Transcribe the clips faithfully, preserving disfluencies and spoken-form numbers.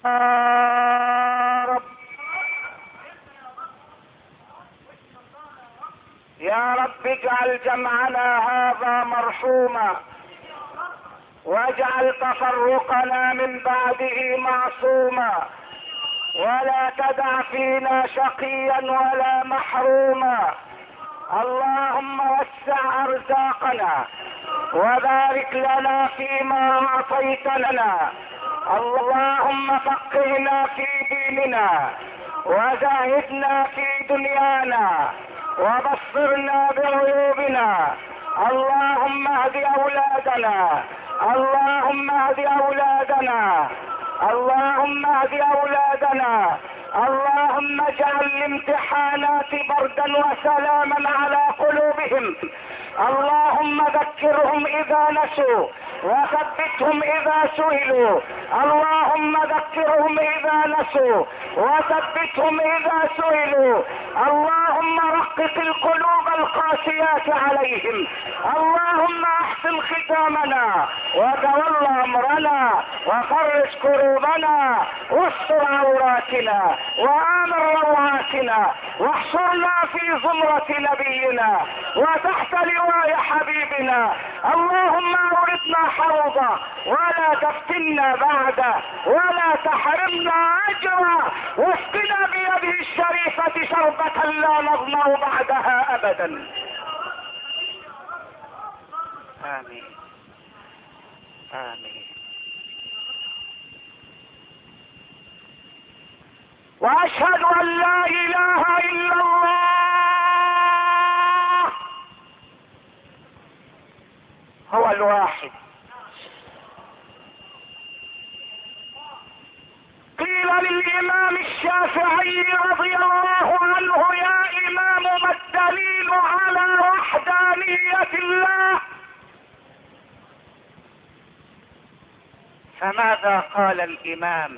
رب يا رب اجعل جمعنا هذا مرحوما، واجعل تفرقنا من بعده معصوما، ولا تدع فينا شقيا ولا محروما. اللهم وسع ارزاقنا وبارك لنا فيما اعطيت لنا. اللهم فقهنا في ديننا وزاهدنا في دنيانا وبصرنا بعيوبنا. اللهم اهد اولادنا، اللهم اهد اولادنا، اللهم اهد اولادنا. اللهم اجعل الامتحانات بردا وسلاما على قلوبهم. اللهم ذكرهم اذا نسوا وثبتهم اذا سئلوا. اللهم ذكرهم اذا نسوا وثبتهم اذا سئلوا. اللهم رقق القلوب القاسيات عليهم. اللهم احسن ختامنا وتول امرنا وفرج كروبنا واستر عوراتنا وامن روعاتنا، واحشرنا في زمرة نبينا وتحت لواء حبيبنا. اللهم اوردنا حوضه ولا تفتنا بعده ولا تحرمنا اجره، واسقنا بيده الشريفة شربة لا نظمأ بعدها ابدا. امين امين. واشهد ان لا اله الا الله هو الواحد. قيل للامام الشافعي رضي الله عنه: يا امام ما الدليل على وحدانية الله؟ فماذا قال الامام؟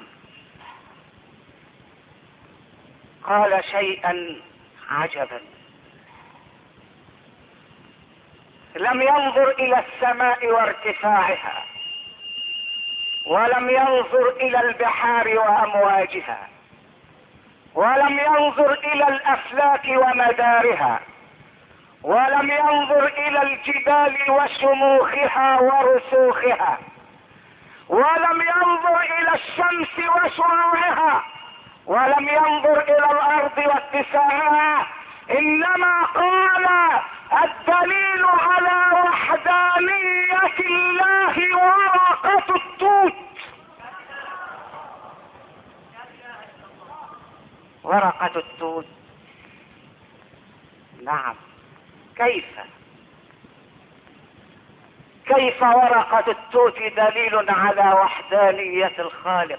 قال شيئا عجبا. لم ينظر الى السماء وارتفاعها، ولم ينظر الى البحار وامواجها، ولم ينظر الى الافلاك ومدارها، ولم ينظر الى الجبال وشموخها ورسوخها، ولم ينظر الى الشمس وشعاعها، ولم ينظر الى الارض واتساعها. انما قال: الدليل على وحدانية الله ورقة التوت. ورقة التوت، نعم. كيف كيف ورقة التوت دليل على وحدانية الخالق؟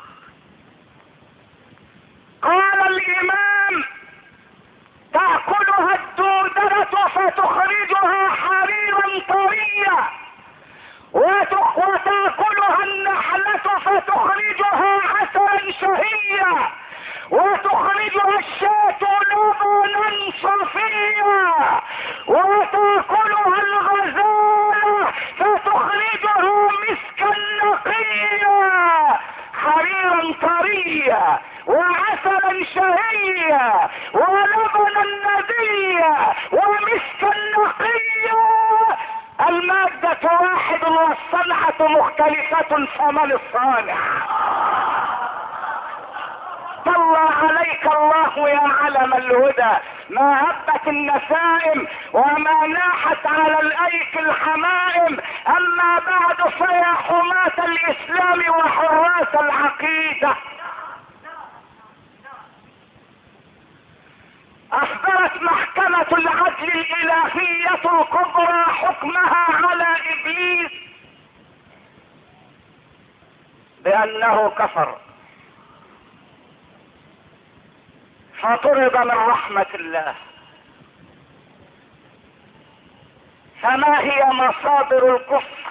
قال الامام: تأكلها الدودرة فتخرجها حريرا طريا، وتأكلها النحلة فتخرجها عسلا شهيا، وتخرجها الشاة لبنا صفيا، وتأكلها الغزالة فتخرجها مسكا نقيا، حريرا طريا وعسلا شهيا ولبنا نديا ومسكا نقيا. المادة واحد والصنعة مختلفة، فمن الصانع؟ صلى عليك الله يا علم الهدى. ما هبت النسائم وما ناحت على الايك الحمائم. اما بعد، فيا حماة الاسلام وحراس العقيدة، اصدرت محكمة العدل الالهية الكبرى حكمها على ابليس بانه كفر، فطرد من رحمة الله. فما هي مصادر الكفر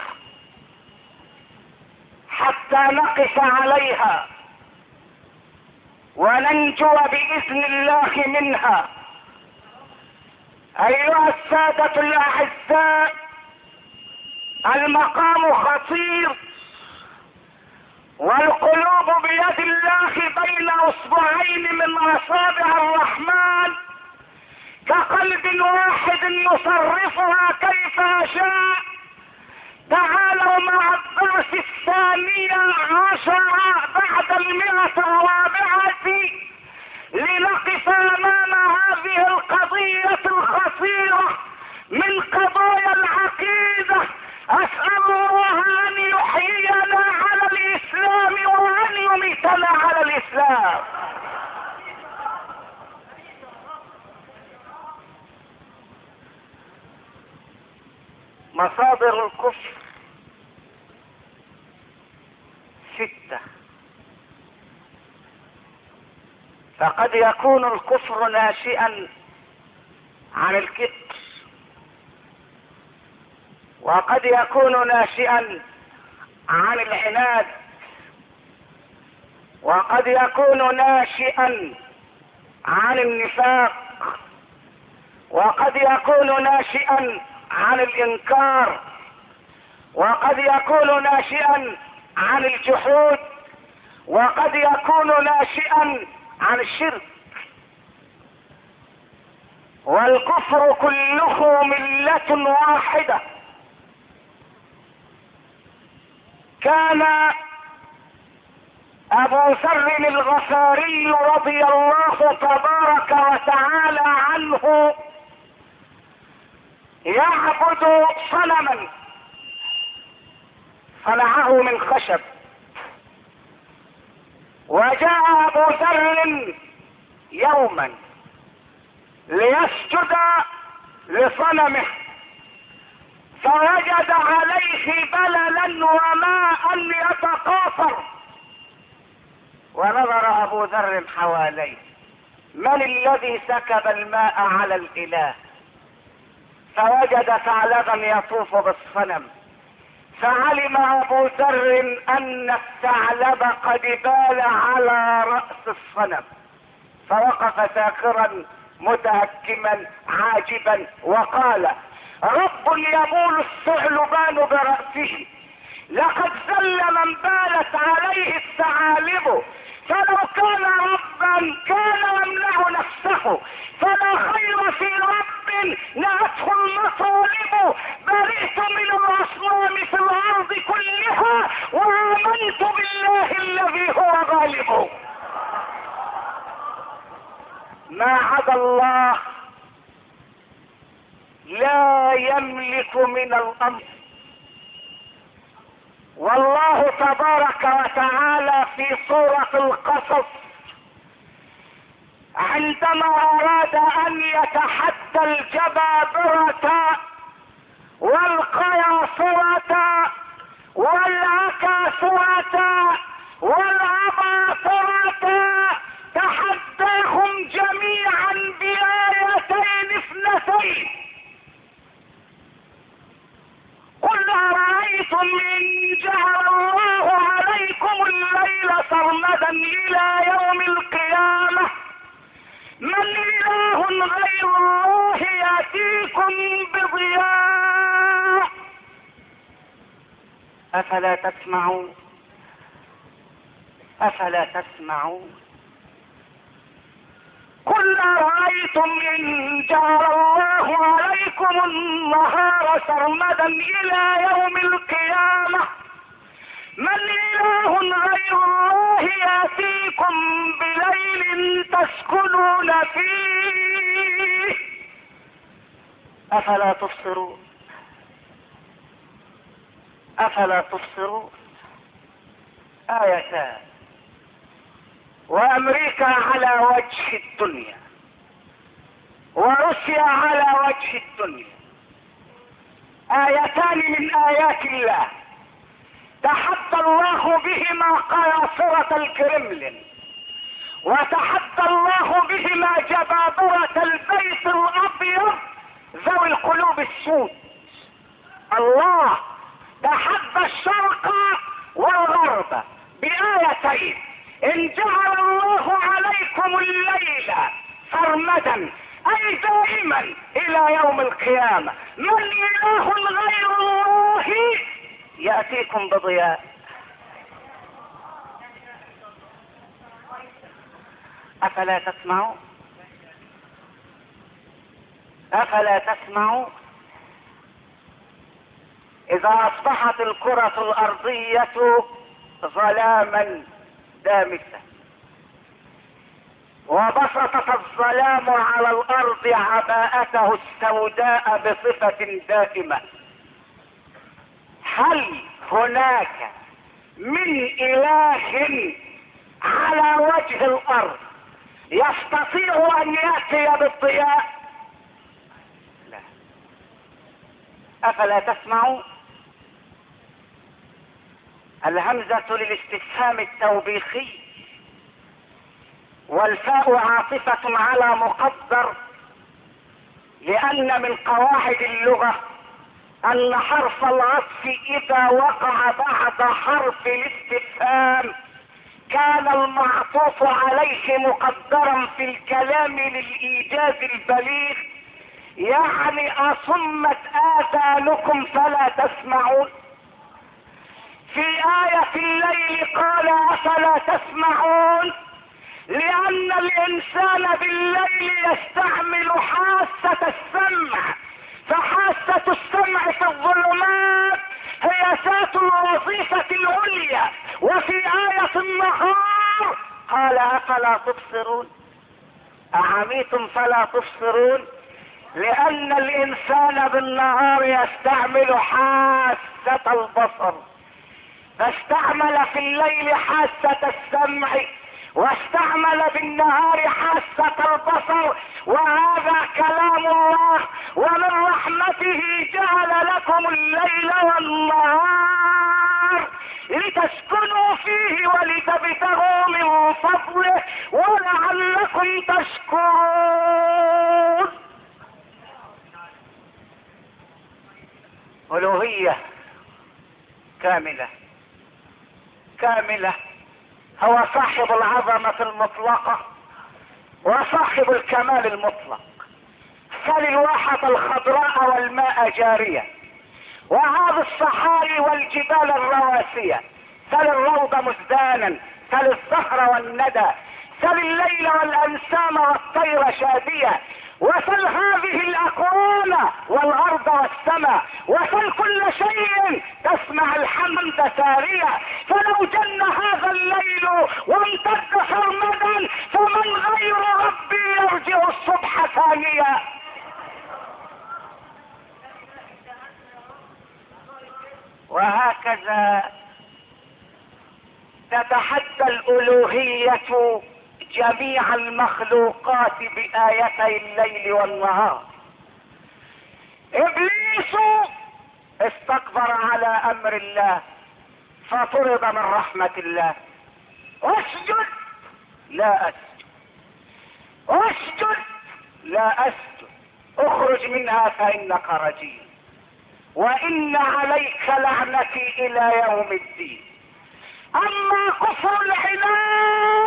حتى نقف عليها وننجو بإذن الله منها؟ أيها السادة الأعزاء، المقام خطير والقلوب بيد اصبعين من اصابع الرحمن، كقلب واحد يصرفها كيف يشاء. تعالوا مع الدرس الثاني عشر بعد المئة الرابعة لنقف امام هذه القضية الخطيرة من قضايا العقيدة. اسأل الله ان يحيينا على الاسلام وان يميتنا على الاسلام. مصادر الكفر ستة. فقد يكون الكفر ناشئا عن الكبر، وقد يكون ناشئا عن العناد، وقد يكون ناشئا عن النفاق، وقد يكون ناشئا عن الانكار، وقد يكون ناشئا عن الجحود، وقد يكون ناشئا عن الشرك. والكفر كله ملة واحدة. كان ابو ذر الغفاري رضي الله تبارك وتعالى عنه يعبد صنما صنعه من خشب، وجاء ابو ذر يوما ليسجد لصنمه، فوجد عليه بللا وماء يتقاطر، ونظر ابو ذر حواليه، من الذي سكب الماء على الاله؟ فوجد ثعلبا يطوف بالصنم، فعلم ابو ذر ان الثعلب قد بال على رأس الصنم، فوقف ساخرا متهكما عاجبا وقال: رب يبول الثعلبان برأسه، لقد ذل من بالت عليه الثعالب، فلو كان ربا كان يمنع نفسه، فلا خير في رب نأته المطالب. برئت من الاصنام في الارض كلها وآمنت بالله الذي هو غالب. ما عدا الله لا يملك من الامر. والله تبارك وتعالى في سورة القصص عندما اراد ان يتحدى الجبابرة والقياصرة والعكاثرة والعباطرة تحداهم جميعا بآيتين اثنتين: قل أرأيتم إن جعل الله عليكم الليل سرمدا إلى يوم القيامة من إله غير الله يأتيكم بضياء أفلا تسمعون أفلا تسمعون قل أرأيتم إن جعل الله عليكم النهار سرمدا إلى يوم القيامة من إله غير الله يأتيكم بليل تسكنون فيه أفلا تبصرون أفلا تبصرون. آيتان، وأمريكا على وجه الدنيا وروسيا على وجه الدنيا، آيتان من آيات الله تحدى الله بهما قياصرة الكرملين، وتحدى الله بهما جبابرة البيت الأبيض ذوي القلوب السود. الله تحدى الشرق والغرب بآيتين: إن جعل الله عليكم الليل سرمدا أي دائما إلى يوم القيامة من إله غير الله يأتيكم بضياء افلا تسمعوا افلا تسمعوا اذا اصبحت الكرة الارضية ظلاما دامسا وبسطت الظلام على الارض عباءته السوداء بصفة دائمة، هل هناك من اله على وجه الارض يستطيع ان ياتي بالضياء؟ لا. افلا تسمعوا؟ الهمزة للاستفهام التوبيخي، والفاء عاطفة على مقدر، لان من قواعد اللغة ان حرف العطف اذا وقع بعد حرف الاستفهام كان المعطوف عليه مقدرا في الكلام للايجاز البليغ، يعني اصمت اذانكم فلا تسمعون. في آية الليل قال افلا تسمعون، لان الانسان بالليل يستعمل حاسة السمع، فحاسة السمع في الظلمات هي ذات الوظيفة العليا. وفي آية النهار قال افلا تبصرون، اعميتم فلا تبصرون، لان الانسان بالنهار يستعمل حاسة البصر، فاستعمل في الليل حاسة السمع واستعمل بالنهار حاسة البصر. وهذا كلام الله، ومن رحمته جعل لكم الليل والنهار لتسكنوا فيه ولتبتغوا من فضله ولعلكم تشكرون. ألوهية كاملة كاملة، هو صاحب العظمة المطلقة وصاحب الكمال المطلق. سل الواحة الخضراء والماء جارية، وهذه الصحاري والجبال الرواسية، سل الروض مزدانا، سل الزهر والندى، سل الليل والأنسام والطير شادية، وسل هذه الأكوان والأرض والسماء، وسل كل شيء تسمع الحمد سارية. فلو جن هذا الليل وامتد سرمدا فمن غير ربي يرجع الصبح ثانية. وهكذا تتحدى الألوهية جميع المخلوقات بآيتي الليل والنهار. إبليس استكبر على أمر الله فطرد من رحمة الله. اسجد، لا أسجد، اسجد، لا أسجد، اخرج منها فإنك رجيم، وإن عليك لعنتي إلى يوم الدين. أما كفر العناد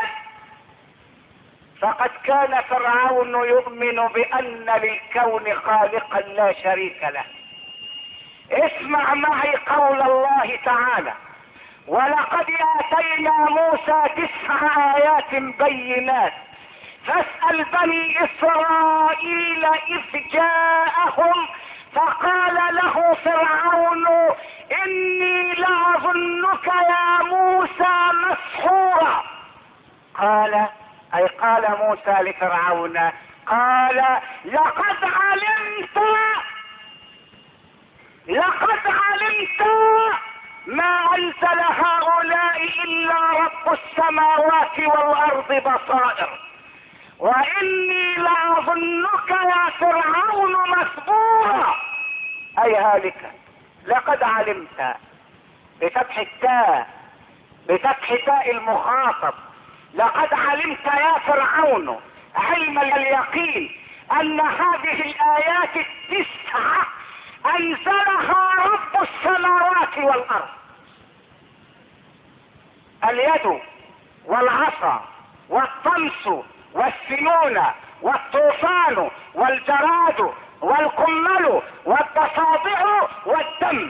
فقد كان فرعون يؤمن بأن للكون خالقا لا شريك له. اسمع معي قول الله تعالى: ولقد آتينا موسى تسع آيات بينات فاسأل بني إسرائيل إذ جاءهم فقال له فرعون إني لأظنك يا موسى مسحورا. قال أي قال موسى لفرعون، قال لقد علمت لقد علمت ما أنزل هؤلاء إلا رب السماوات والأرض بصائر، وإني لأظنك يا فرعون مثبورا، أي هالكا. لقد علمت بفتح التاء، بفتح تاء المخاطب، لقد علمت يا فرعون علم اليقين أن هذه الآيات التسعة أنزلها رب السماوات والأرض. اليد والعصا والطمس والسنون والطوفان والجراد والقمل والضفادع والدم.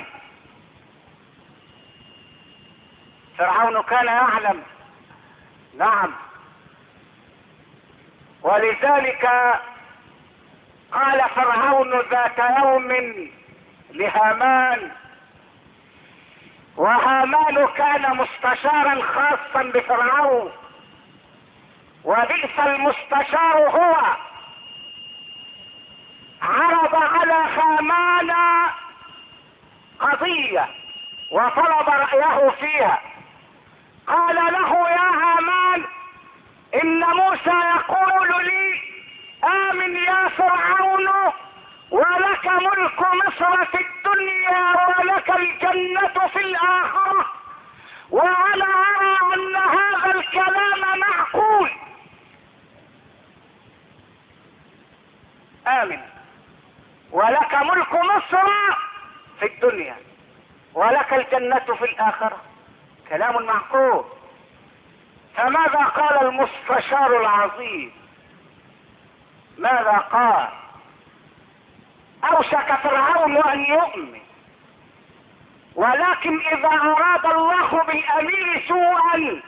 فرعون كان يعلم، نعم، ولذلك قال فرعون ذات يوم لهامان، وهامان كان مستشارا خاصا بفرعون، وبئس المستشار هو، عرض على هامان قضية وطلب رأيه فيها. قال له يا هامان إن موسى يقول لي آمن يا فرعون ولك ملك مصر في الدنيا ولك الجنة في الآخرة، وأنا أرى أن هذا الكلام معقول. آمن ولك ملك مصر في الدنيا ولك الجنة في الآخرة، كلام معقول. فماذا قال المستشار العظيم؟ ماذا قال؟ أوشك فرعون أن يؤمن، ولكن إذا أراد الله بالأمير سوءا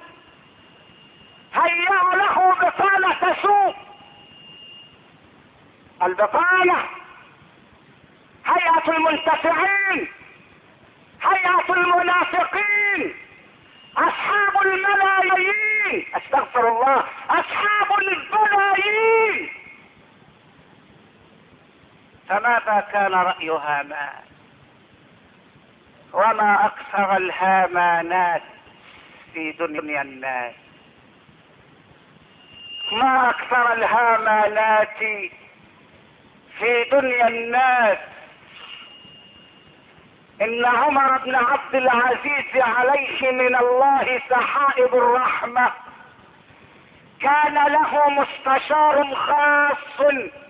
هيأ له بطانة سوء. البطانة هيئة المنتفعين، هيئة المنافقين، أصحاب الملايين، استغفر الله، أصحاب البلايين. فماذا كان رأي هامان؟ وما أكثر الهامانات في دنيا الناس، ما أكثر الهامانات في دنيا الناس. إن عمر بن عبد العزيز عليه من الله سحائب الرحمة كان له مستشار خاص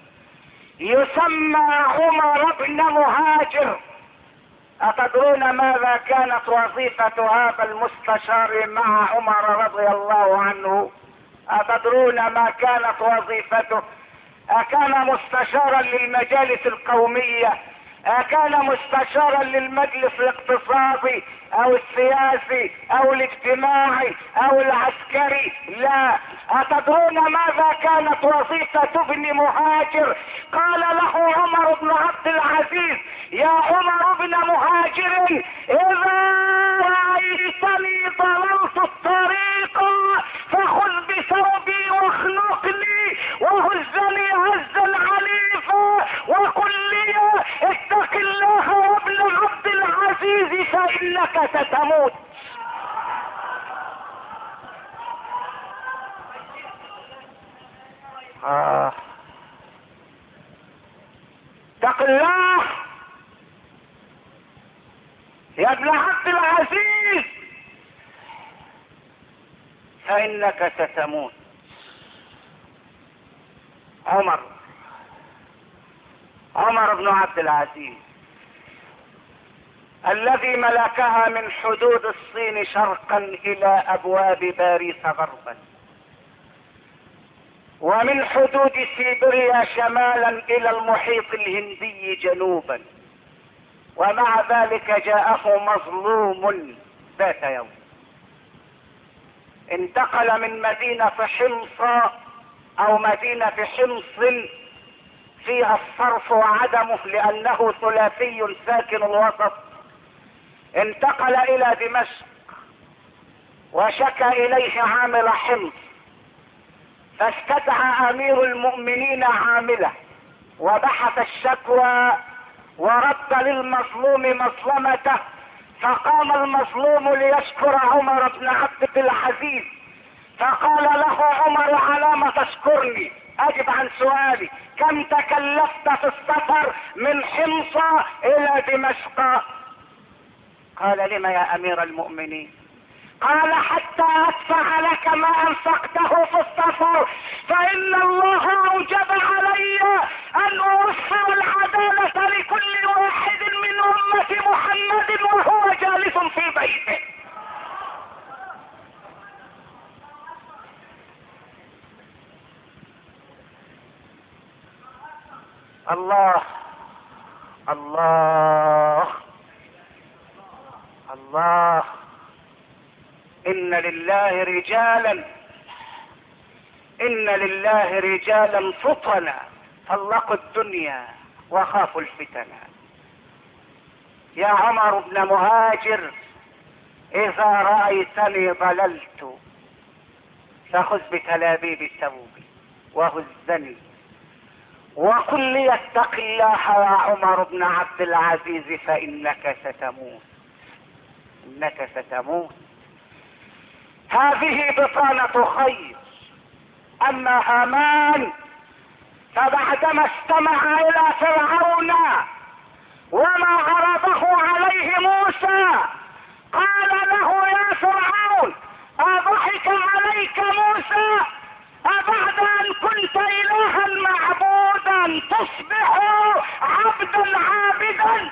يسمى عمر بن مهاجر. أتدرون ماذا كانت وظيفة هذا المستشار مع عمر رضي الله عنه؟ أتدرون ما كانت وظيفته؟ أكان مستشارا للمجالس القومية؟ أكان مستشارا للمجلس الاقتصادي او السياسي او الاجتماعي او العسكري؟ لا. أتدرون ماذا كانت وظيفة ابن مهاجر؟ قال له عمر بن عبد العزيز يا عمر بن مهاجر إذا رأيتني ضللت الطريق فخذ بثوبي واخنقني وهزني هزا عنيفا وقل لي اتق الله يا ابن عبد العزيز فإنك ستموت. آه. اتق الله يا ابن عبد العزيز فإنك ستموت. عمر عمر بن عبد العزيز الذي ملكها من حدود الصين شرقا إلى أبواب باريس غربا، ومن حدود سيبيريا شمالا إلى المحيط الهندي جنوبا، ومع ذلك جاءه مظلوم ذات يوم. انتقل من مدينة حمص أو مدينة حمص فيها الصرف وعدمه لأنه ثلاثي ساكن الوسط، انتقل إلى دمشق وشكى إليه عامل حمص، فاستدعى أمير المؤمنين عامله وبحث الشكوى ورد للمظلوم مظلمته، فقام المظلوم ليشكر عمر بن عبد العزيز، فقال له عمر على ما تشكرني؟ أجب عن سؤالي، كم تكلفت في السفر من حمص إلى دمشق؟ قال لما يا أمير المؤمنين؟ قال حتى أدفع لك ما أنفقته في السفر، فإن الله أوجب علي أن أوفر العدالة لكل واحد من أمة محمد وهو جالس في بيته. الله الله الله. إن لله رجالا إن لله رجالا فطنا طلقوا الدنيا وخافوا الفتن. يا عمر بن مهاجر إذا رأيتني ضللت فخذ بتلابيب ثوبي وهزني وقل لي اتق الله يا عمر بن عبد العزيز فإنك ستموت، إنك ستموت. هذه بطانة خير. أما هامان فبعدما استمع إلى فرعون وما عرضه عليه موسى قال له يا فرعون أضحك عليك موسى أبعد أن كنت إلها معبودا تصبح عبدا عابدا.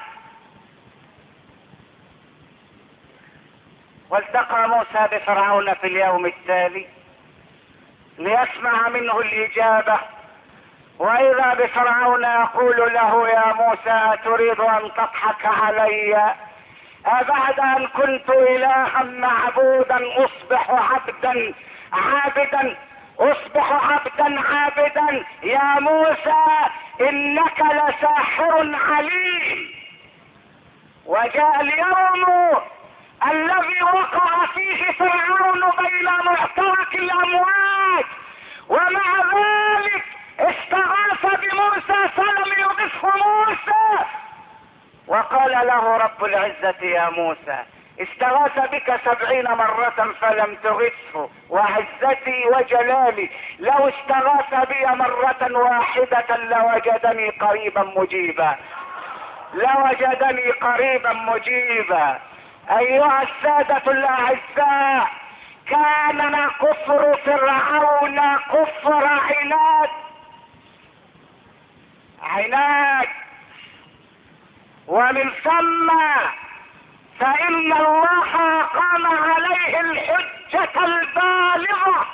والتقى موسى بفرعون في اليوم التالي ليسمع منه الإجابة، وإذا بفرعون يقول له يا موسى تريد أن تضحك علي أبعد أن كنت إلها معبودا أصبح عبدا عابدا أصبح عبدا عابدا. يا موسى إنك لساحر عليم. وجاء اليوم الذي وقع فيه فرعون بين معترك الأمواج، ومع ذلك استغاث بموسى فلم يغثه موسى، وقال له رب العزة يا موسى استغاث بك سبعين مرة فلم تغثه، وعزتي وجلالي لو استغاث بي مرة واحدة لوجدني قريبا مجيبا، لوجدني قريبا مجيبا. أيها السادة الأعزاء، كان كفر فرعون كفر عناد عناد ومن ثم فإن الله قام عليه الحجة البالغة.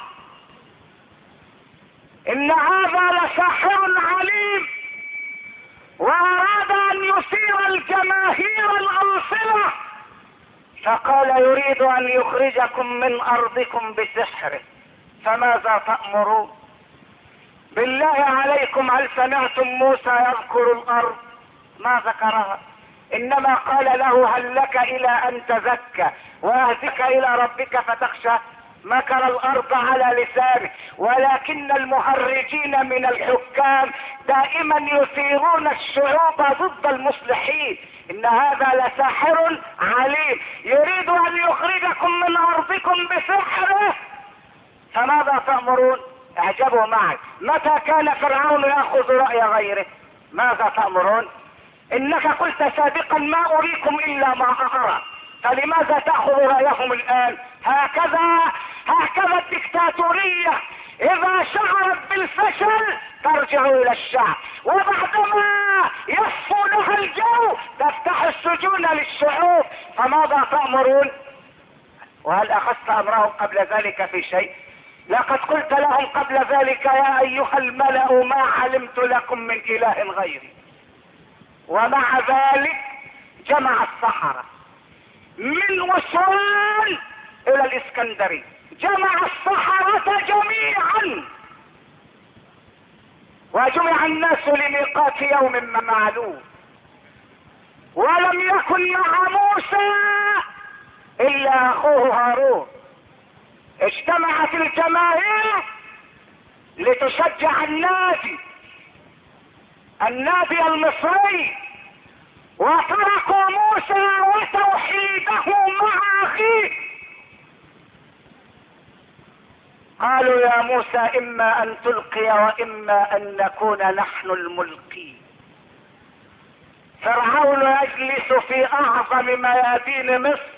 إن هذا لساحر عليم، وأراد أن يثير الجماهير الأنصلة، فقال يريد أن يخرجكم من أرضكم بسحره، فماذا تأمرون؟ بالله عليكم هل سمعتم موسى يذكر الأرض؟ ما ذكرها، إنما قال له هل لك إلى أن تزكى وأهدك إلى ربك فتخشى. مكر الأرض على لسانه، ولكن المهرجين من الحكام دائما يثيرون الشعوب ضد المصلحين. إن هذا لساحر عليم يريد أن يخرجكم من أرضكم بسحره، فماذا تأمرون؟ اعجبوا معي، متى كان فرعون يأخذ رأي غيره؟ ماذا تأمرون؟ إنك قلت سابقا ما أريكم إلا ما أرى، فلماذا تأخذ رأيهم الآن؟ هكذا هكذا الدكتاتورية إذا شعرت بالفشل ترجع إلى الشعب، وبعدما يصفو لها الجو تفتح السجون للشعوب. فماذا تأمرون؟ وهل أخذت أمرهم قبل ذلك في شيء؟ لقد قلت لهم قبل ذلك يا أيها الملأ ما علمت لكم من إله غيري. ومع ذلك جمع السحرة من وصول إلى الإسكندرية، جمع السحرة جميعا، وجمع الناس لميقات يوم معلوم، ولم يكن مع موسى إلا أخوه هارون. اجتمعت الجماهير لتشجع النادي النادي المصري، وتركوا موسى وتوحيده مع أخيه. قالوا يا موسى إما أن تلقي وإما أن نكون نحن الملقين. فرعون يجلس في أعظم ميادين مصر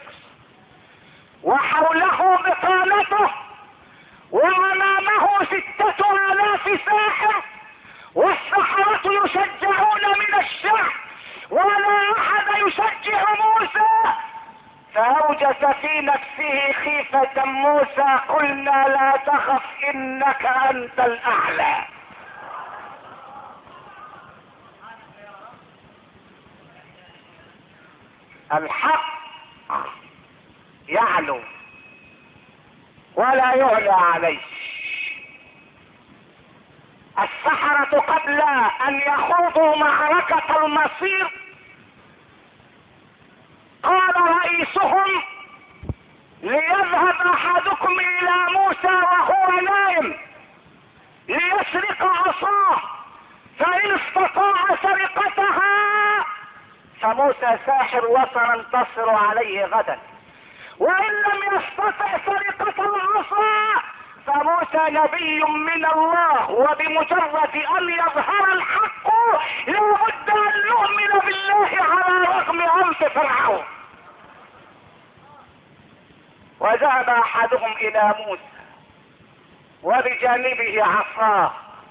وحوله بطانته وأمامه ستة آلاف ساحر، والسحرة يشجعون من الشعب ولا أحد يشجع موسى. فأوجس في نفسه خيفة موسى، قلنا لا تخف إنك أنت الأعلى. الحق يعلو ولا يعلى عليه. السحرة قبل ان يخوضوا معركة المصير قال رئيسهم ليذهب احدكم الى موسى وهو نائم ليسرق عصاه، فان استطاع سرقتها فموسى ساحر وسننتصر عليه غدا، وان لم يستطع سرقة العصا فموسى نبي من الله، وبمجرد ان يظهر الحق لابد ان نؤمن بالله على رغم عنف فرعون. وذهب احدهم الى موسى وبجانبه عصاه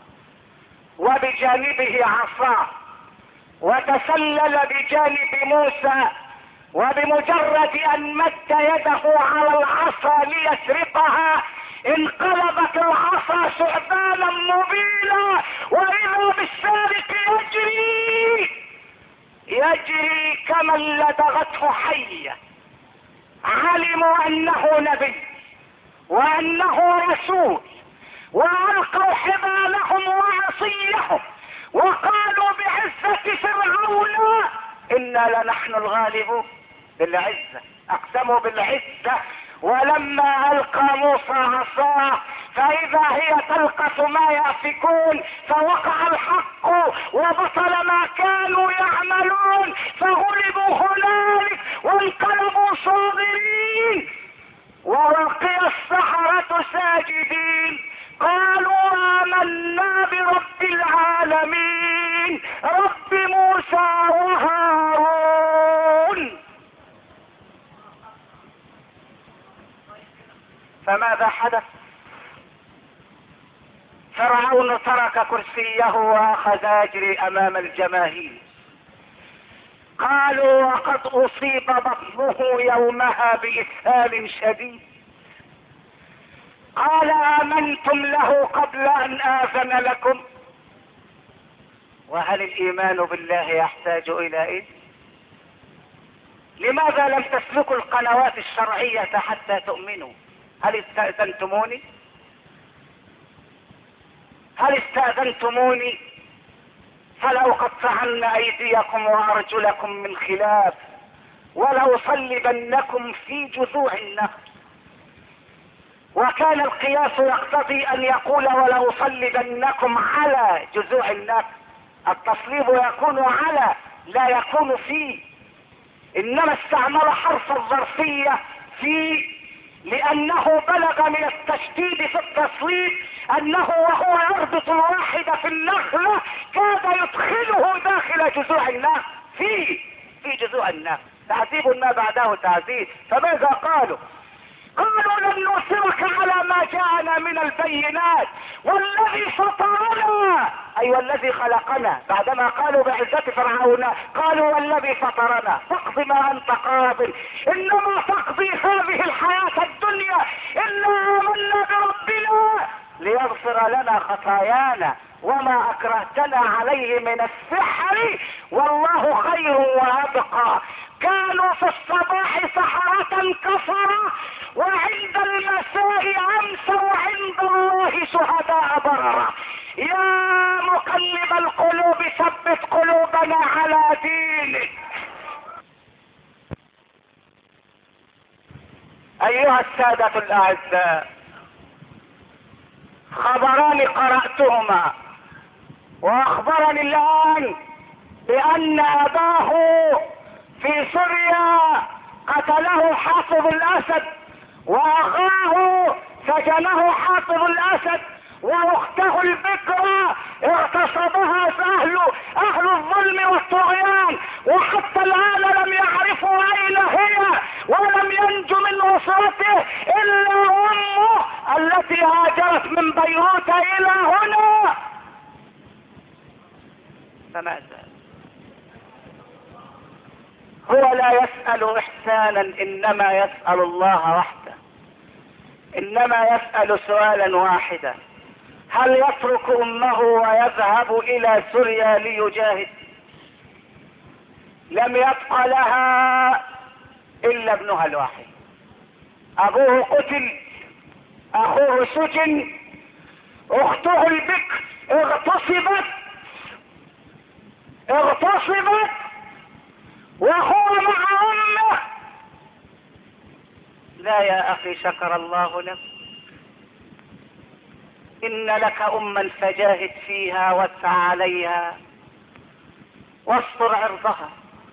وبجانبه عصاه وتسلل بجانب موسى، وبمجرد ان مد يده على العصا ليسرقها انقلبت العصا ثعبانا مبينا، واذا بالسارق يجري يجري كمن لدغته حية. علموا انه نبي وانه رسول، والقوا حبالهم وعصيهم وقالوا بعزة فرعون انا لنحن الغالبون. بالعزة، اقسموا بالعزة. ولما القى موسى عصاه فاذا هي تلقف ما يأفكون، فوقع الحق وبطل ما كانوا يعملون، فغلبوا هنالك وانقلبوا صاغرين. ولقي السحرة ساجدين قالوا آمنا برب العالمين رب موسى وهارون. فماذا حدث؟ فرعون ترك كرسيه واخذ يجري امام الجماهير. قالوا وقد اصيب بطنه يومها باسهال شديد. قال امنتم له قبل ان اذن لكم؟ وهل الايمان بالله يحتاج الى اذن؟ لماذا لم تسلكوا القنوات الشرعية حتى تؤمنوا؟ هل استأذنتموني؟ هل استأذنتموني؟ فلو قطعن ايديكم وارجلكم من خلاف ولو صلبنكم في جذوع النخل. وكان القياس يقتضي ان يقول ولو صلبنكم على جذوع النخل. التصليب يكون على لا يكون فيه، انما استعمل حرف الظرفية في لانه بلغ من التشديد في التصليب انه وهو يربط الواحد في النخلة كاد يدخله داخل جذوع النخل في في جذوع النخل. تعذيب ما بعده تعذيب. فماذا قالوا؟ قالوا لن نؤثرك على ما جاءنا من البينات والذي فطرنا، اي والذي خلقنا. بعدما قالوا بعزة فرعون قالوا والذي فطرنا فاقض ما انت قاض انما تقضي هذه الحياة الدنيا الا آمنا بربنا ليغفر لنا خطايانا وما اكرهتنا عليه من السحر والله خير وابقى. كانوا في الصباح سحرة كفرة وعند المساء امسوا عند الله شهداء بررة. يا مقلب القلوب ثبت قلوبنا على دينك. ايها السادة الاعزاء، خبران قرأتهما واخبرني الان بان اباه في سوريا قتله حافظ الاسد، واخاه سجنه حافظ الاسد، واخته البكرة اغتصبها اهل اهل الظلم والطغيان، وحتى الان لم يعرفوا اين هي ولم ينجو من اسرته الا امه التي هاجرت من بيروت الى هنا. فماذا؟ هو لا يسأل احسانا انما يسأل الله وحده، انما يسأل سؤالا واحدا: هل يترك امه ويذهب الى سوريا ليجاهد؟ لم يبق لها الا ابنها الواحد. ابوه قتل، اخوه سجن، اخته البكر اغتصبت اغتصبت وهو مع امه. لا يا اخي، شكر الله لك، ان لك اما فجاهد فيها واسع عليها واستر عرضها.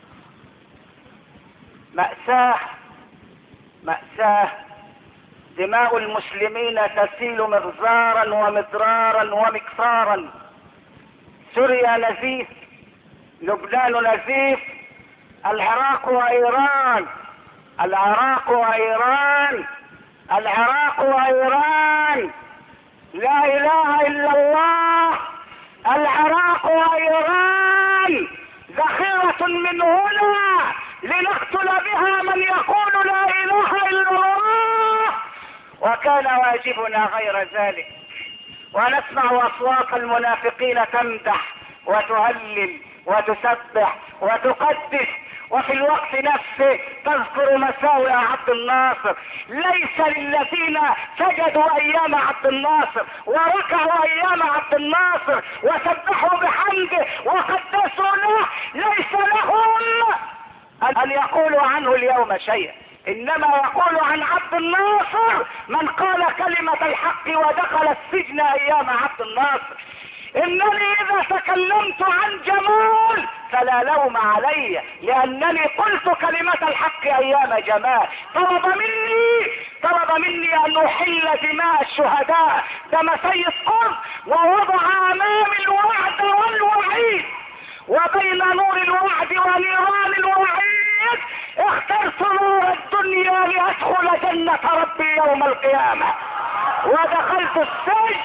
مأساة مأساة، دماء المسلمين تسيل مغزارا ومدرارا ومكسارا. سوريا نزيف، لبنان نزيف، العراق وايران العراق وايران العراق وايران لا اله الا الله. العراق وايران ذخيرة من هنا لنقتل بها من يقول لا اله الا الله، وكان واجبنا غير ذلك. ونسمع اصوات المنافقين تمدح وتهلل وتسبح وتقدس، وفي الوقت نفسه تذكر مساوئ عبد الناصر. ليس للذين سجدوا ايام عبد الناصر وركعوا ايام عبد الناصر وسبحوا بحمده وقدسوا له، ليس لهم ان يقولوا عنه اليوم شيئا، انما يقول عن عبد الناصر من قال كلمة الحق ودخل السجن ايام عبد الناصر. انني اذا تكلمت عن جمال فلا لوم علي، لانني قلت كلمة الحق ايام جمال. طلب مني طلب مني ان احل دماء الشهداء دم سيد قطب، ووضع امامي الوعد والوعيد، وبين نور الوعد ونيران الوعيد اخترت نور الدنيا لادخل جنة ربي يوم القيامة، ودخلت السجن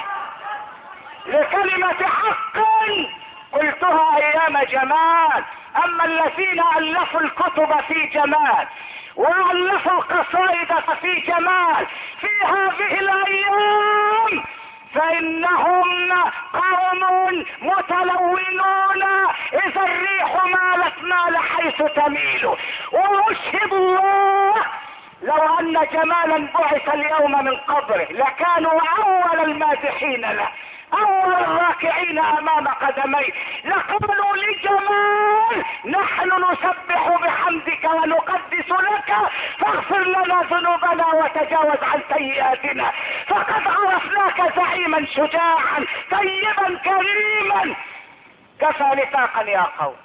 لكلمة حق قلتها ايام جمال. اما الذين الفوا الكتب في جمال والفوا القصائد في جمال في هذه الايام فانهم قوم متلونون، اذا الريح مالت مال حيث تميل. واشهد الله لو ان جمالا بعث اليوم من قبره لكانوا اول المازحين له، اول الراكعين امام قدميه، لقالوا لجمال نحن نسبح بحمدك ونقدس لك، فاغفر لنا ذنوبنا وتجاوز عن سيئاتنا، فقد عرفناك زعيما شجاعا طيبا كريما. كفى نفاقا يا قوم،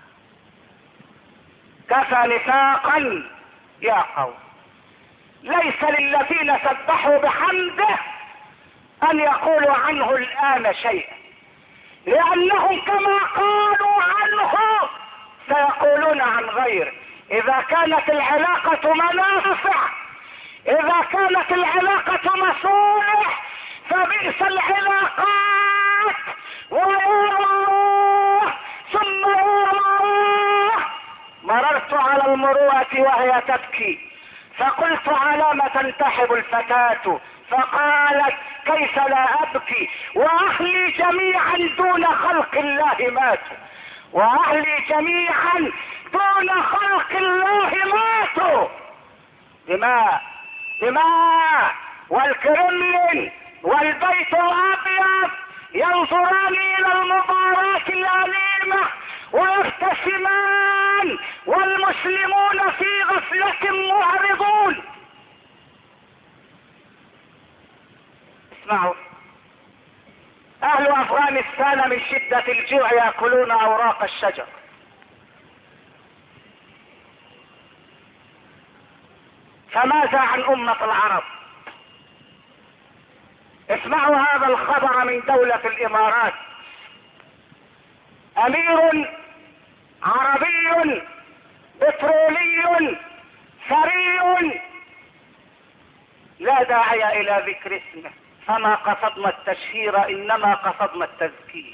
كفى نفاقا يا قوم. ليس للذين سبحوا بحمده ان يقولوا عنه الان شيئا، لانهم كما قالوا عنه سيقولون عن غيره. اذا كانت العلاقة منافع، اذا كانت العلاقة مصالح، فبئس العلاقات. ويا ثم يا مررت على المروءة وهي تبكي، فقلت على ما تنتحب الفتاة؟ فقالت كيف لا ابكي واهلي جميعا دون خلق الله ماتوا، واهلي جميعا دون خلق الله ماتوا. دماء دماء، والكرملين والبيت الابيض ينظران الى المباراة الاليمة ويبتسمان، والمسلمون في غفلة معرضون. اسمعوا، اهل افغانستان من شدة الجوع يأكلون اوراق الشجر، فماذا عن امة العرب؟ اسمعوا هذا الخبر من دولة الامارات. امير عربي بترولي ثري، لا داعي الى ذكر اسمه، فما قصدنا التشهير انما قصدنا التذكير.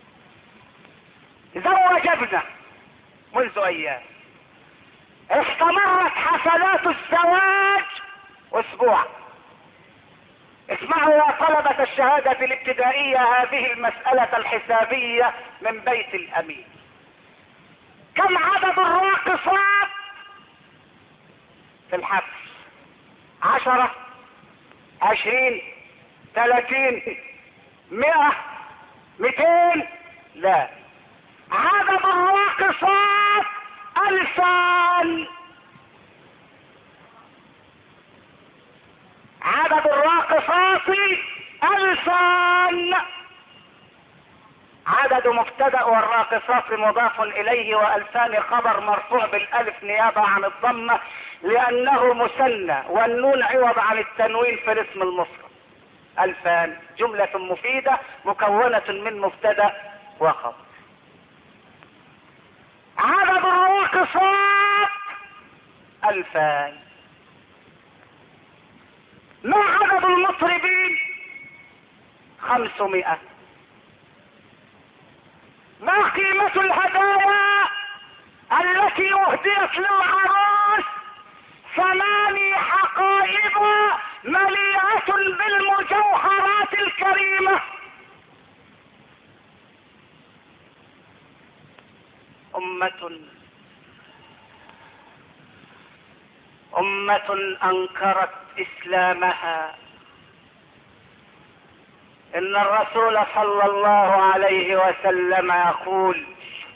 زوج ابنه منذ ايام، استمرت حفلات الزواج اسبوع. اسمعوا يا طلبة الشهادة الابتدائية هذه المسألة الحسابية من بيت الامين. كم عدد الراقصات في الحفل؟ عشرة، عشرين، ثلاثين؟ مئة مئتين لا، عدد الراقصات ألفان. عدد الراقصات ألفان. عدد مبتدأ والراقصات مضاف إليه، وألفان خبر مرفوع بالألف نيابة عن الضمة لأنه مثنى، والنون عوض عن التنوين في الاسم المفرد. ألفان جملة مفيدة مكونة من مبتدأ وخبر. عدد الراقصات ألفان. ما عدد المطربين؟ خمسمائة. ما قيمة الهدايا التي اهديت للعروس؟ ثماني حقائب مليئة بالمجوهرات الكريمة. أمة أمة أنكرت إسلامها. إن الرسول صلى الله عليه وسلم يقول: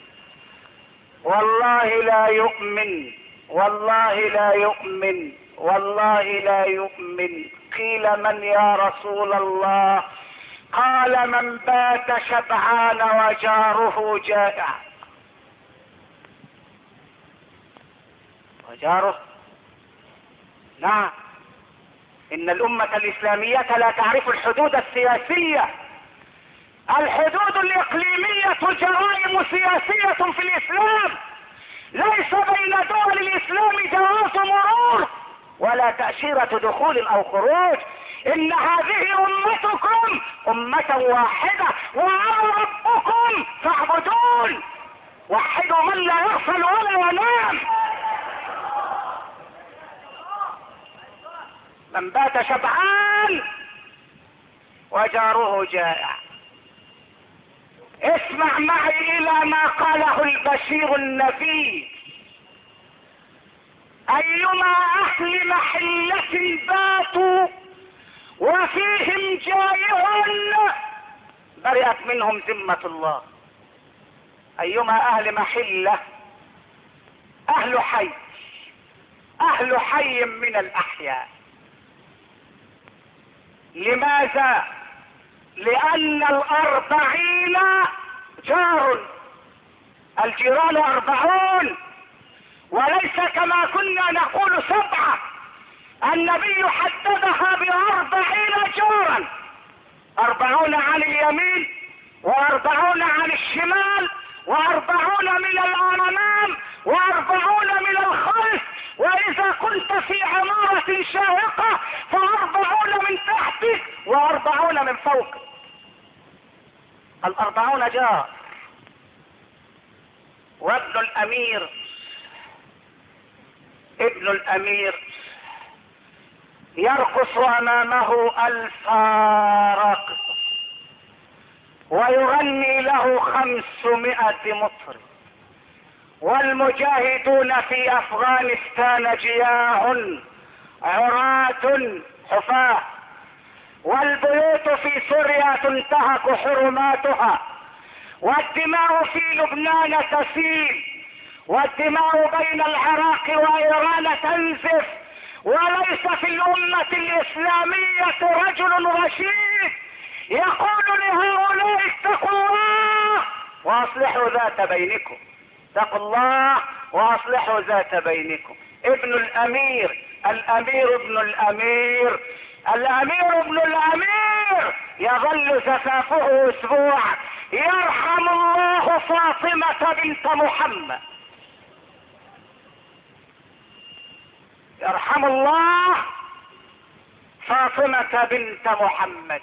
والله لا يؤمن، والله لا يؤمن، والله لا يؤمن. قيل: من يا رسول الله؟ قال: من بات شبعان وجاره جائع. وجاره، نعم، إن الأمة الإسلامية لا تعرف الحدود السياسية. الحدود الإقليمية جرائم سياسية في الإسلام. ليس بين دول الإسلام جواز مرور ولا تأشيرة دخول أو خروج. إن هذه أمتكم أمة واحدة، وأنا ربكم فاعبدون. وحدوا من لا يغفل ولا ينام. من بات شبعان وجاره جائع. اسمع معي الى ما قاله البشير النبي: ايما اهل محلة باتوا وفيهم جائع برئت منهم ذمة الله. ايما اهل محلة، اهل حي، اهل حي من الاحياء. لماذا؟ لأن الأربعين جار، الجيران أربعون، وليس كما كنا نقول سبعة. النبي حددها بأربعين جارا: أربعون عن اليمين، وأربعون عن الشمال، وأربعون من الأمام، وأربعون من الخلف. وإذا كنت في عمارة شاهقة فأربعون من تحتك وأربعون من فوقك. الأربعون جار. وابن الأمير، ابن الأمير يرقص أمامه ألف راقص ويغني له خمسمائة مطرب. والمجاهدون في أفغانستان جياع عراة حفاة، والبيوت في سوريا تنتهك حرماتها، والدماء في لبنان تسيل، والدماء بين العراق وإيران تنزف. وليس في الأمة الإسلامية رجل رشيد يقول لهؤلاء: اتقوا الله وأصلحوا ذات بينكم. اتقوا الله وأصلحوا ذات بينكم. ابن الأمير، الأمير ابن الأمير، الأمير ابن الأمير يظل زفافه أسبوع. يرحم الله فاطمة بنت محمد، يرحم الله فاطمة بنت محمد.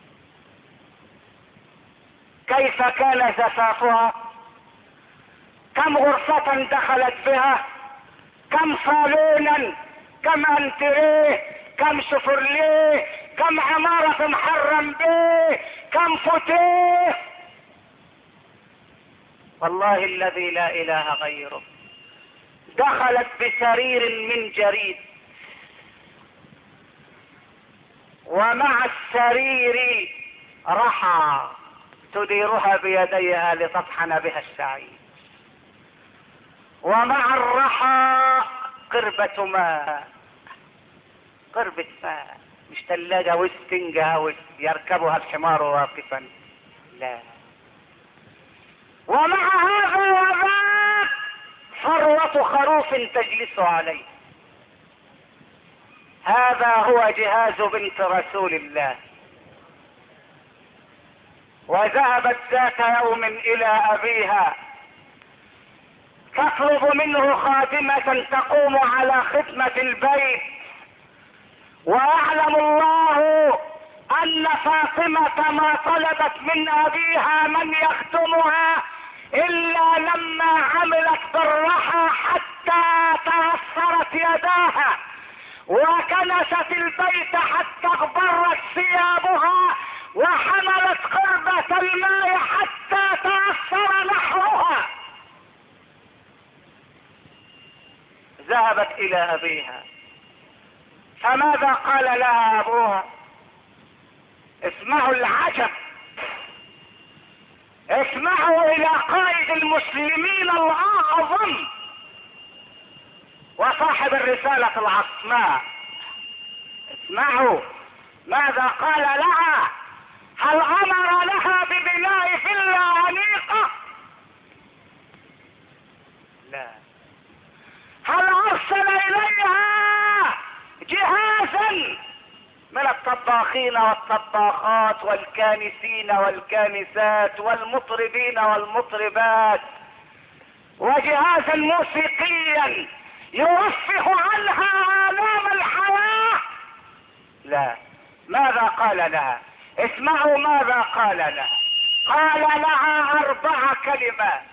كيف كان زفافها؟ كم غرفة دخلت بها، كم صالونا، كم انتريه، كم شفرليه، كم عمارة محرم به، كم فتيه. والله الذي لا اله غيره. دخلت بسرير من جريد، ومع السرير رحى تديرها بيديها لتطحن بها الشعير، ومع الرحى قربة ماء، قربة ماء، مش ثلاجة واسفنجة يركبها الحمار واقفا، لا. ومع هذا وذاك ثروة خروف تجلس عليه. هذا هو جهاز بنت رسول الله. وذهبت ذات يوم الى ابيها تطلب منه خادمة تقوم على خدمة البيت، ويعلم الله ان فاطمة ما طلبت من ابيها من يخدمها الا لما عملت بالرحى حتى تأثرت يداها، وكنست البيت حتى اغبرت ثيابها، وحملت قربة الماء حتى تأثر نحرها. ذهبت الى ابيها، فماذا قال لها ابوها؟ اسمعوا العجب، اسمعوا الى قائد المسلمين الاعظم وصاحب الرسالة العصماء. اسمعوا ماذا قال لها. هل امر لها ببناء فيلا انيقة؟ لا. هل ارسل اليها جهازا من الطباخين والطباخات والكانسين والكانسات والمطربين والمطربات وجهازا موسيقيا يرفه عنها آلام الحياة؟ لا. ماذا قال لها؟ اسمعوا ماذا قال لها. قال لها اربع كلمات.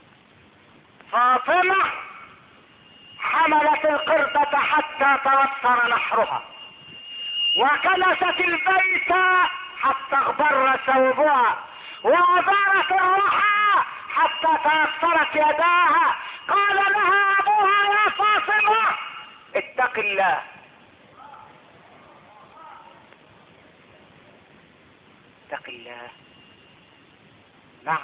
فاطمة حملت القربة حتى توصر نحرها، وكنست البيت حتى اغبر ثوبها، وأدارت الرحى حتى تأثرت يداها. قال لها ابوها يا فاطمة اتق الله، اتق الله. نعم.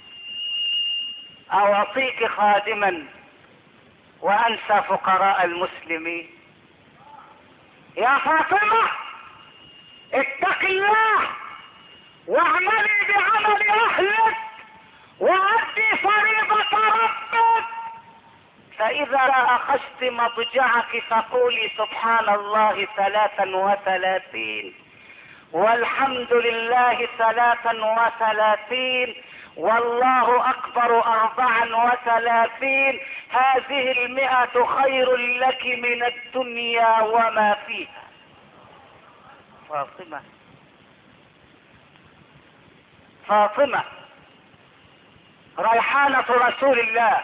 اعطيك خادما وانسى فقراء المسلمين؟ يا فاطمة اتق الله واعملي بعمل اهلك وادي فريضة ربك، فاذا اخذت مضجعك فقولي سبحان الله ثلاثا وثلاثين، والحمد لله ثلاثا وثلاثين، والله اكبر اربعا وثلاثين. هذه المئة خير لك من الدنيا وما فيها. فاطمة، فاطمة ريحانة رسول الله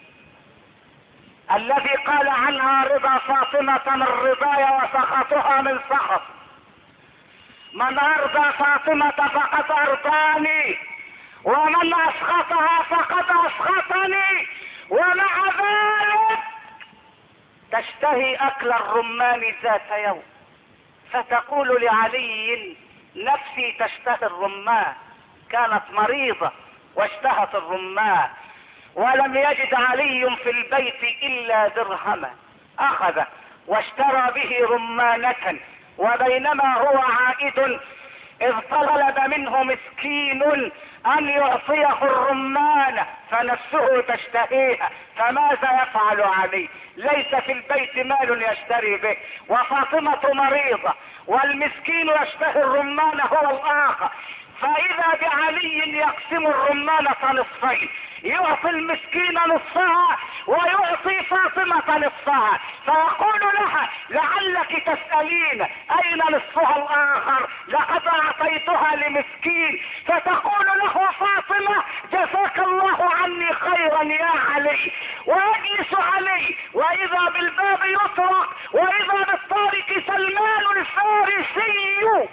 الذي قال عنها رضا فاطمة من رضاي وسخطها من سخط. من ارضى فاطمة فقد ارضاني، ومن اسخطها فقد اسخطني. ومع ذلك تشتهي اكل الرمان ذات يوم، فتقول لعلي نفسي تشتهي الرمان. كانت مريضة واشتهت الرمان، ولم يجد علي في البيت الا درهما، اخذ واشترى به رمانة، وبينما هو عائد اذ طلب منه مسكين ان يعطيه الرمان فنفسه تشتهيها. فماذا يفعل علي؟ ليس في البيت مال يشتري به، وفاطمة مريضة، والمسكين يشتهي الرمان هو الاخر. فاذا بعلي يقسم الرمانة نصفين، يعطي المسكين نصفها ويعطي فاطمة نصفها، فيقول لها لعلك تسألين اين نصفها الاخر؟ لقد اعطيتها لمسكين. فتقول له فاطمة جزاك الله عني خيرا يا علي. ويجلس علي واذا بالباب يطرق، واذا بالطارق سلمان الفارسي،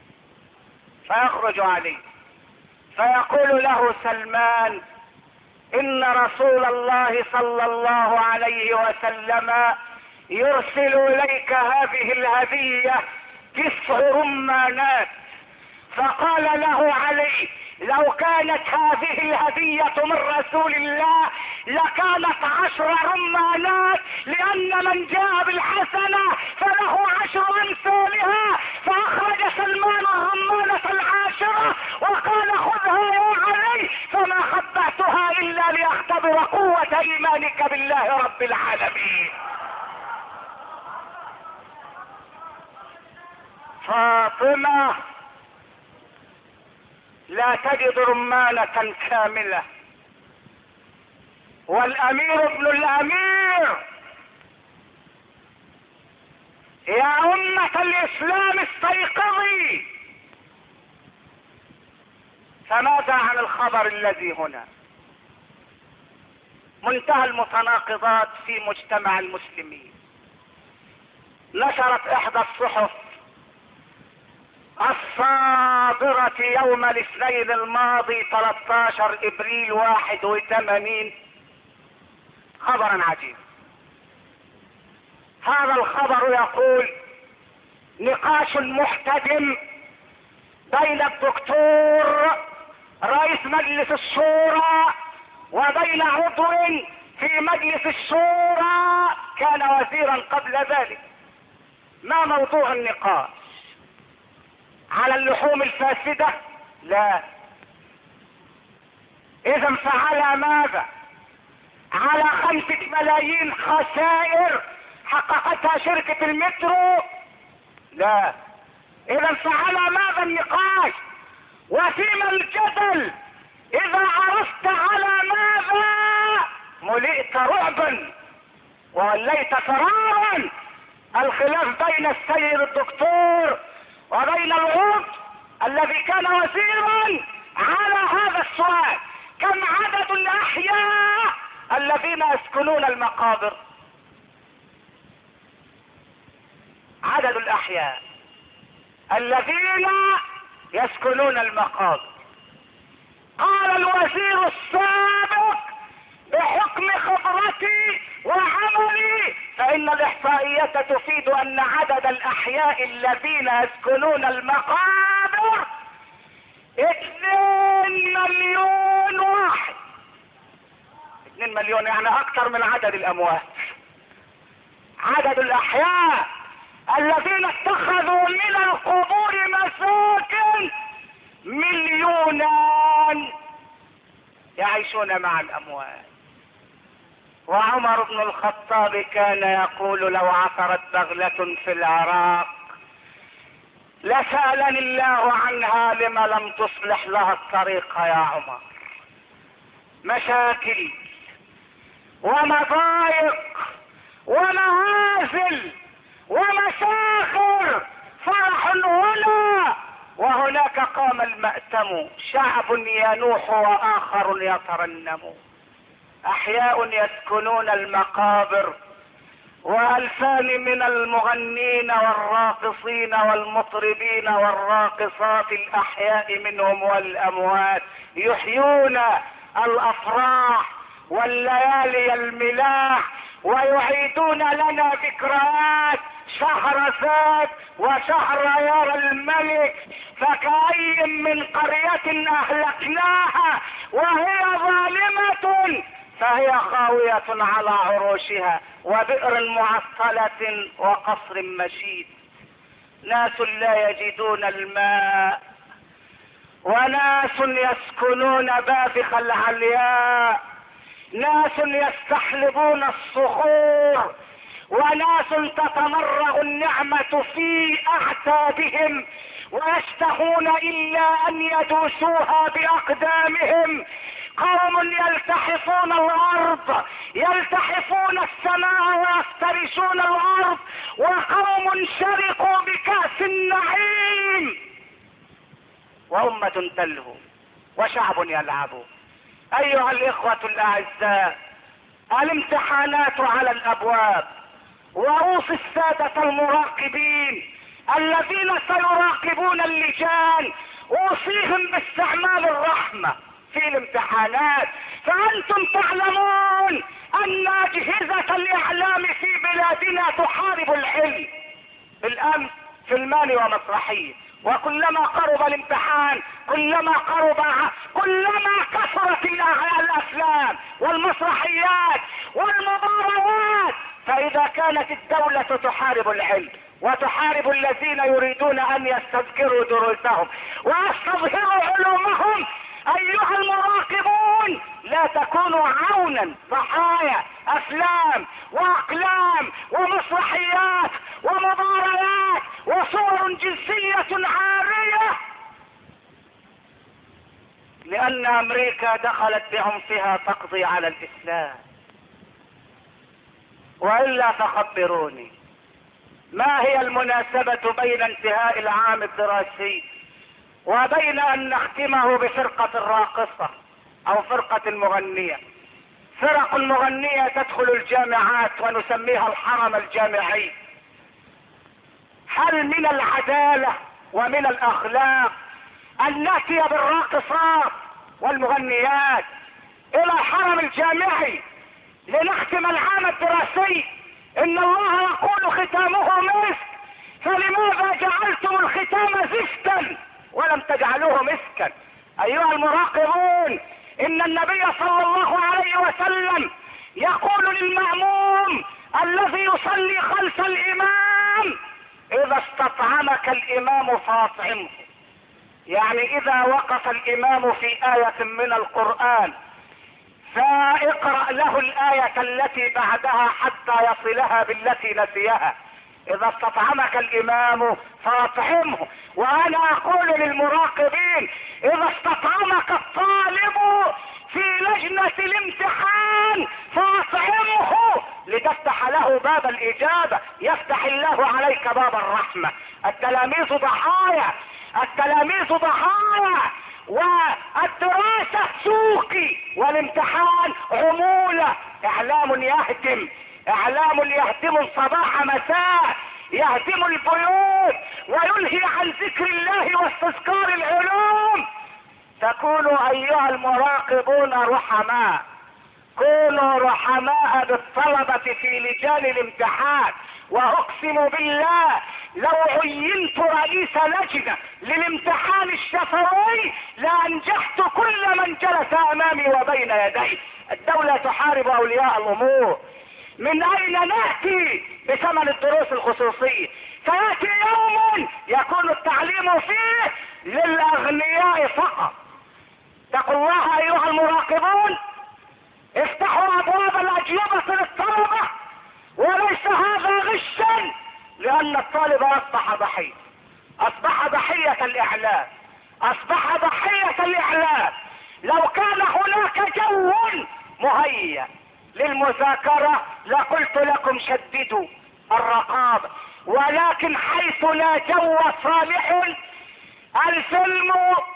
فيخرج علي فيقول له سلمان ان رسول الله صلى الله عليه وسلم يرسل اليك هذه الهدية تسع رمانات، فقال له علي: لو كانت هذه الهدية من رسول الله لكانت عشر رمانات، لأن من جاء بالحسنة فله عشر أمثالها. فأخرج سلمان الرمانة العاشرة وقال: خذها يا علي، فما خبأتها إلا لأختبر قوة إيمانك بالله رب العالمين. فاطمة لا تجد رمانة كاملة، والأمير ابن الأمير. يا أمة الإسلام استيقظي. فماذا عن الخبر الذي هنا؟ منتهى المتناقضات في مجتمع المسلمين. نشرت إحدى الصحف الصادرة يوم الاثنين الماضي ثلاثة عشر ابريل واحد وثمانين خبرا عجيب. هذا الخبر يقول: نقاش محتدم بين الدكتور رئيس مجلس الشورى وبين عضو في مجلس الشورى كان وزيرا قبل ذلك. ما موضوع النقاش؟ على اللحوم الفاسدة؟ لا. اذا فعلى ماذا؟ على خمسة ملايين خسائر حققتها شركة المترو؟ لا. اذا فعلى ماذا النقاش؟ وفيما الجدل؟ اذا عرفت على ماذا ملئت رعبا ووليت فرارا. الخلاف بين السيد الدكتور وبين العضو الذي كان وزيرا على هذا السؤال: كم عدد الاحياء الذين يسكنون المقابر؟ عدد الاحياء الذين يسكنون المقابر. قال الوزير السابق: بحكم خبرتي وعملي فإن الإحصائيات تفيد أن عدد الأحياء الذين يسكنون المقابر اثنين مليون واحد. اثنين مليون يعني أكثر من عدد الأموات. عدد الأحياء الذين اتخذوا من القبور مساكن مليونان يعيشون مع الأموات. وعمر بن الخطاب كان يقول: لو عثرت بغلة في العراق لسألني الله عنها لما لم تصلح لها الطريق يا عمر. مشاكل ومضايق ومهازل ومساخر، فرح هنا وهناك قام المأتم، شعب ينوح وآخر يترنم. أحياء يسكنون المقابر، وألفان من المغنين والراقصين والمطربين والراقصات الأحياء منهم والأموات يحيون الأفراح والليالي الملاح ويعيدون لنا ذكريات شهرزاد وشهريار الملك. فكأي من قرية أهلكناها وهي ظالمة فهي خاوية على عروشها وبئر معطلة وقصر مشيد. ناس لا يجدون الماء، وناس يسكنون بافخ العلياء، ناس يستحلبون الصخور، وناس تتمرغ النعمة في أعتابهم ويشتهون إلا أن يدوسوها بأقدامهم. قوم يلتحفون الأرض، يلتحفون السماء ويفترشون الأرض، وقوم شرقوا بكأس النعيم، وأمة تلهو وشعب يلعب. أيها الإخوة الأعزاء، الامتحانات على الأبواب، وأوصي السادة المراقبين الذين سيراقبون اللجان، أوصيهم باستعمال الرحمة في الامتحانات. فأنتم تعلمون أن أجهزة الإعلام في بلادنا تحارب العلم. بالأمس فيلمان ومسرحية، وكلما قرب الامتحان كلما قرب كلما كثرت الافلام والمسرحيات والمباريات. فاذا كانت الدولة تحارب العلم وتحارب الذين يريدون ان يستذكروا دروسهم ويستظهروا علومهم، ايها المراقبون لا تكونوا عونا ضحايا افلام واقلام ومسرحيات ومباريات وصور جنسية عارية، لان امريكا دخلت بعنفها تقضي على الاسلام. والا فخبروني، ما هي المناسبة بين انتهاء العام الدراسي وبين ان نختمه بفرقة الراقصة او فرقة المغنية؟ فرق المغنية تدخل الجامعات ونسميها الحرم الجامعي. هل من العدالة ومن الاخلاق ان نأتي بالراقصات والمغنيات الى الحرم الجامعي لنختم العام الدراسي؟ ان الله يقول ختامه مسك، فلماذا جعلتم الختام زفتا ولم تجعلوه مسكا؟ ايها المراقبون، ان النبي صلى الله عليه وسلم يقول للمأموم الذي يصلي خلف الامام: اذا استطعمك الامام فاطعمه. يعني اذا وقف الامام في آية من القرآن فاقرأ له الآية التي بعدها حتى يصلها بالتي نسيها. اذا استطعمك الامام فاطعمه. وانا اقول للمراقبين: اذا استطعمك الطالب في لجنة الامتحان فاطعمه لتفتح له باب الاجابة، يفتح الله عليك باب الرحمة. التلاميذ ضحايا، التلاميذ ضحايا، والدراسة سوقي والامتحان عمولة. اعلام يهدم، اعلام يهدم صباح مساء، يهدم البيوت ويلهي عن ذكر الله واستذكار العلوم. تكونوا ايها المراقبون رحماء، كونوا رحماء بالطلبة في لجان الامتحان. واقسم بالله لو عينت رئيس لجنة للامتحان الشفوي لانجحت كل من جلس امامي وبين يدي. الدولة تحارب اولياء الامور. من اين نأتي بثمن الدروس الخصوصية؟ فيأتي يوم يكون التعليم فيه للاغنياء فقط. اتقوا الله ايها المراقبون، افتحوا ابواب الاجوبة للطلبة، وليس هذا غشا، لان الطالب اصبح ضحية، اصبح ضحية الاعلام، اصبح ضحية الاعلام. لو كان هناك جو مهيأ للمذاكرة لقلت لكم شددوا الرقابة، ولكن حيث لا جو صالح، الفيلم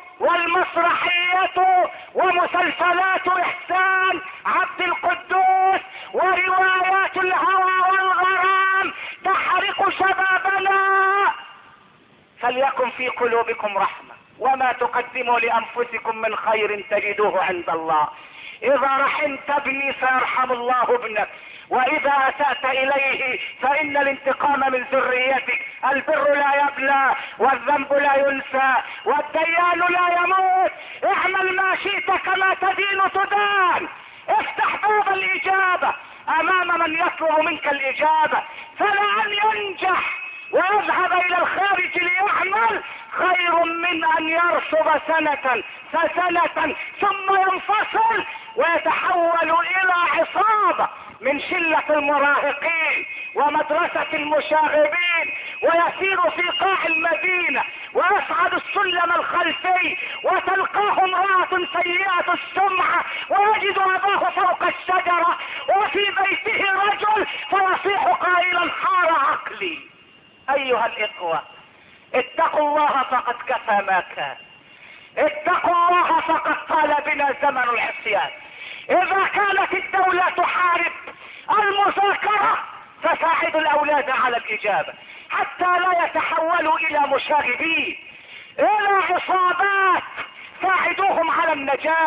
والمسرحية ومسلسلات احسان عبد القدوس وروايات الهوى والغرام تحرق شبابنا. فليكن في قلوبكم رحمة، وما تقدموا لانفسكم من خير تجدوه عند الله. اذا رحمت ابني سيرحم الله ابنك، واذا اسأت اليه فان الانتقام من ذريتك. البر لا يبلى والذنب لا ينسى والديان لا يموت. اعمل ما شئت كما تدين تدان. افتح باب الاجابة امام من يطلب منك الاجابة، فلان ينجح ويذهب الى الخارج ليعمل خير من ان يرسب سنة فسنة ثم ينفصل ويتحول الى عصابة من شلة المراهقين ومدرسة المشاغبين، ويسير في قاع المدينة ويصعد السلم الخلفي وتلقاه امرأة سيئة السمعة ويجد اباه فوق الشجرة وفي بيته رجل فيصيح قائلا: حار عقلي. ايها الاخوة، اتقوا الله فقد كفى ما كان، اتقوا الله فقد طال بنا زمن العصيان. اذا كانت الدولة تحارب المذاكرة فساعدوا الاولاد على الاجابة حتى لا يتحولوا الى مشاغبين، الى عصابات. ساعدوهم على النجاح.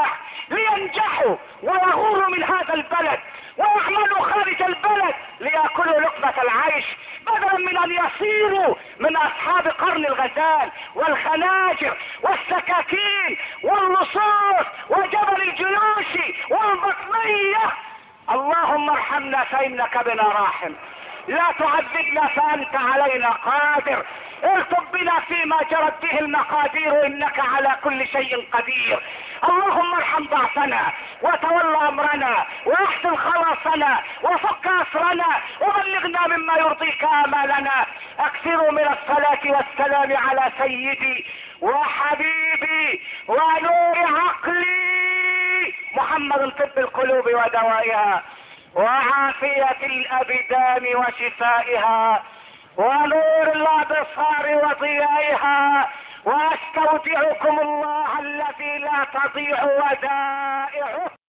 لينجحوا ويغوروا من هذا البلد ويعملوا خارج البلد ليأكلوا لقمة العيش، بدلا من ان يصيروا من اصحاب قرن الغزال والخناجر والسكاكين واللصوص وجبل الجيوش والبطنية. اللهم ارحمنا فانك بنا راحم، لا تعذبنا فانت علينا قادر، الطب بنا فيما جرت به المقادير انك على كل شيء قدير. اللهم ارحم ضعفنا وتولى امرنا واحسن خلاصنا وفك اسرنا وبلغنا مما يرضيك امالنا. اكثروا من الصلاة والسلام على سيدي وحبيبي ونور عقلي محمد طب القلوب ودوائها وعافية الابدان وشفائها ونور الابصار وضيائها، واستودعكم الله الذي لا تضيع ودائعه.